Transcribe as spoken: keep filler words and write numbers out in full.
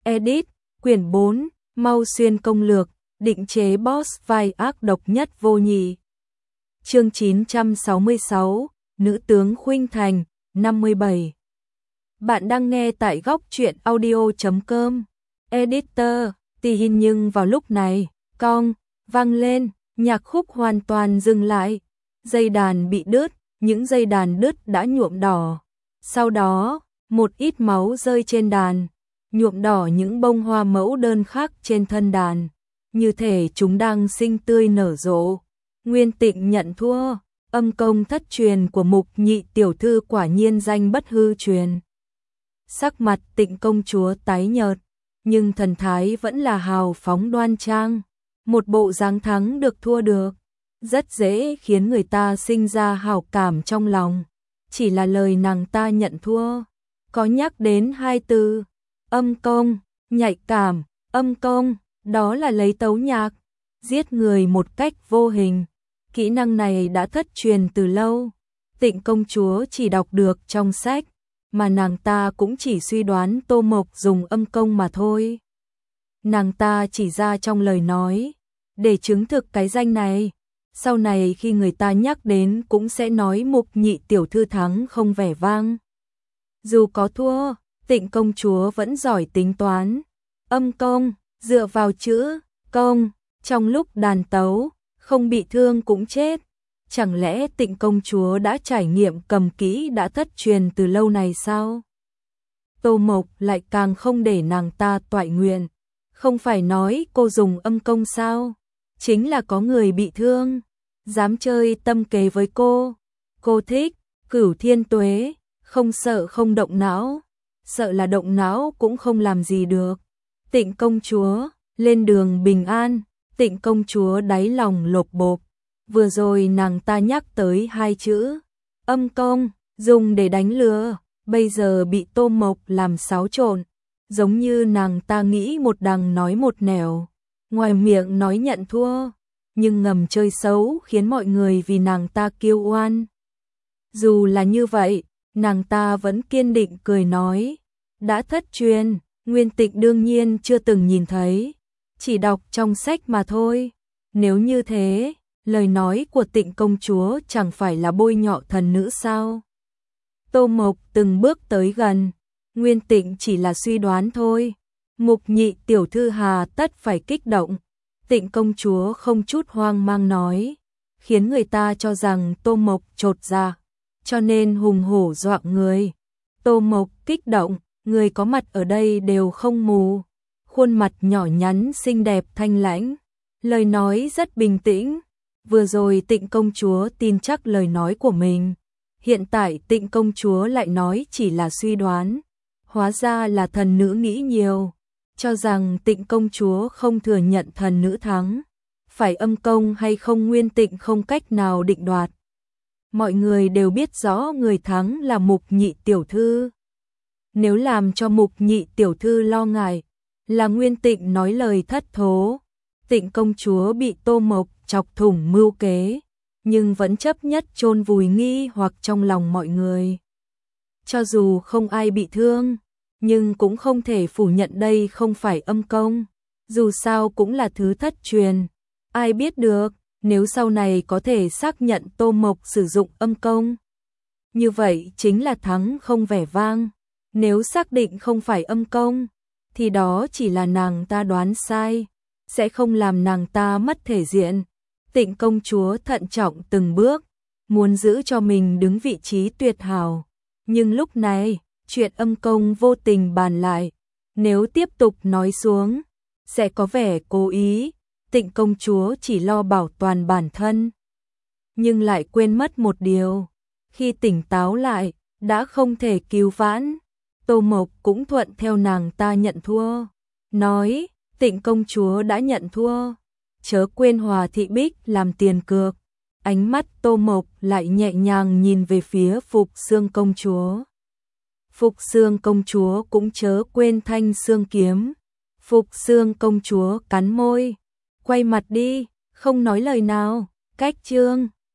Edit, quyển bốn, Mau Xuyên công lược, định chế boss vai ác độc nhất vô nhị. Chương chín trăm sáu mươi sáu, Nữ tướng Khuynh Thành, năm mươi bảy. Bạn đang nghe tại góc truyện audio chấm com. Editor, tì hin nhưng vào lúc này, cong, vang lên, nhạc khúc hoàn toàn dừng lại. Dây đàn bị đứt, những dây đàn đứt đã nhuộm đỏ. Sau đó, một ít máu rơi trên đàn, nhuộm đỏ những bông hoa mẫu đơn khác trên thân đàn, như thể chúng đang xinh tươi nở rộ. Nguyên Tịnh nhận thua, âm công thất truyền của Mục Nhị tiểu thư quả nhiên danh bất hư truyền. Sắc mặt Tịnh công chúa tái nhợt, nhưng thần thái vẫn là hào phóng đoan trang, một bộ dáng thắng được thua được, rất dễ khiến người ta sinh ra hảo cảm trong lòng. Chỉ là lời nàng ta nhận thua, có nhắc đến hai từ, âm công, nhạy cảm, âm công, đó là lấy tấu nhạc, giết người một cách vô hình. Kỹ năng này đã thất truyền từ lâu, Tịnh công chúa chỉ đọc được trong sách, mà nàng ta cũng chỉ suy đoán Tô Mộc dùng âm công mà thôi. Nàng ta chỉ ra trong lời nói, để chứng thực cái danh này, sau này khi người ta nhắc đến cũng sẽ nói Mục Nhị tiểu thư thắng không vẻ vang. Dù có thua, Tịnh công chúa vẫn giỏi tính toán. Âm công, dựa vào chữ công, trong lúc đàn tấu, không bị thương cũng chết. Chẳng lẽ Tịnh công chúa đã trải nghiệm cầm kỹ đã thất truyền từ lâu này sao? Tô Mộc lại càng không để nàng ta toại nguyện. Không phải nói cô dùng âm công sao? Chính là có người bị thương, dám chơi tâm kế với cô. Cô thích, Cửu Thiên Tuế, không sợ không động não, sợ là động não cũng không làm gì được. Tịnh công chúa, lên đường bình an. Tịnh công chúa đáy lòng lột bột. Vừa rồi nàng ta nhắc tới hai chữ âm công, dùng để đánh lừa, bây giờ bị Tô Mộc làm xáo trộn, giống như nàng ta nghĩ một đằng nói một nẻo, ngoài miệng nói nhận thua, nhưng ngầm chơi xấu khiến mọi người vì nàng ta kiêu oan. Dù là như vậy, nàng ta vẫn kiên định cười nói, đã thất truyền, Nguyên Tịnh đương nhiên chưa từng nhìn thấy, chỉ đọc trong sách mà thôi. Nếu như thế, lời nói của Tịnh công chúa chẳng phải là bôi nhọ thần nữ sao? Tô Mộc từng bước tới gần, Nguyên Tịnh chỉ là suy đoán thôi. Mục Nhị tiểu thư hà tất phải kích động. Tịnh công chúa không chút hoang mang nói, khiến người ta cho rằng Tô Mộc chột dạ, cho nên hùng hổ dọa người. Tô Mộc kích động, người có mặt ở đây đều không mù, khuôn mặt nhỏ nhắn xinh đẹp thanh lãnh, lời nói rất bình tĩnh. Vừa rồi Tịnh công chúa tin chắc lời nói của mình, hiện tại Tịnh công chúa lại nói chỉ là suy đoán, hóa ra là thần nữ nghĩ nhiều, cho rằng Tịnh công chúa không thừa nhận thần nữ thắng, phải âm công hay không Nguyên Tịnh không cách nào định đoạt. Mọi người đều biết rõ người thắng là Mục Nhị tiểu thư. Nếu làm cho Mục Nhị tiểu thư lo ngại, là Nguyên Tịnh nói lời thất thố, Tịnh công chúa bị Tô Mộc chọc thủng mưu kế, nhưng vẫn chấp nhất chôn vùi nghi hoặc trong lòng mọi người. Cho dù không ai bị thương, nhưng cũng không thể phủ nhận đây không phải âm công, dù sao cũng là thứ thất truyền. Ai biết được, nếu sau này có thể xác nhận Tô Mộc sử dụng âm công, như vậy chính là thắng không vẻ vang. Nếu xác định không phải âm công, thì đó chỉ là nàng ta đoán sai, sẽ không làm nàng ta mất thể diện. Tịnh công chúa thận trọng từng bước, muốn giữ cho mình đứng vị trí tuyệt hảo. Nhưng lúc này, chuyện âm công vô tình bàn lại, nếu tiếp tục nói xuống, sẽ có vẻ cố ý. Tịnh công chúa chỉ lo bảo toàn bản thân, nhưng lại quên mất một điều, khi tỉnh táo lại, đã không thể cứu vãn. Tô Mộc cũng thuận theo nàng ta nhận thua, nói, Tịnh công chúa đã nhận thua, chớ quên Hòa Thị Bích làm tiền cược. Ánh mắt Tô Mộc lại nhẹ nhàng nhìn về phía Phục Xương công chúa. Phục Xương công chúa cũng chớ quên thanh xương kiếm. Phục Xương công chúa cắn môi, quay mặt đi, không nói lời nào. Cách chương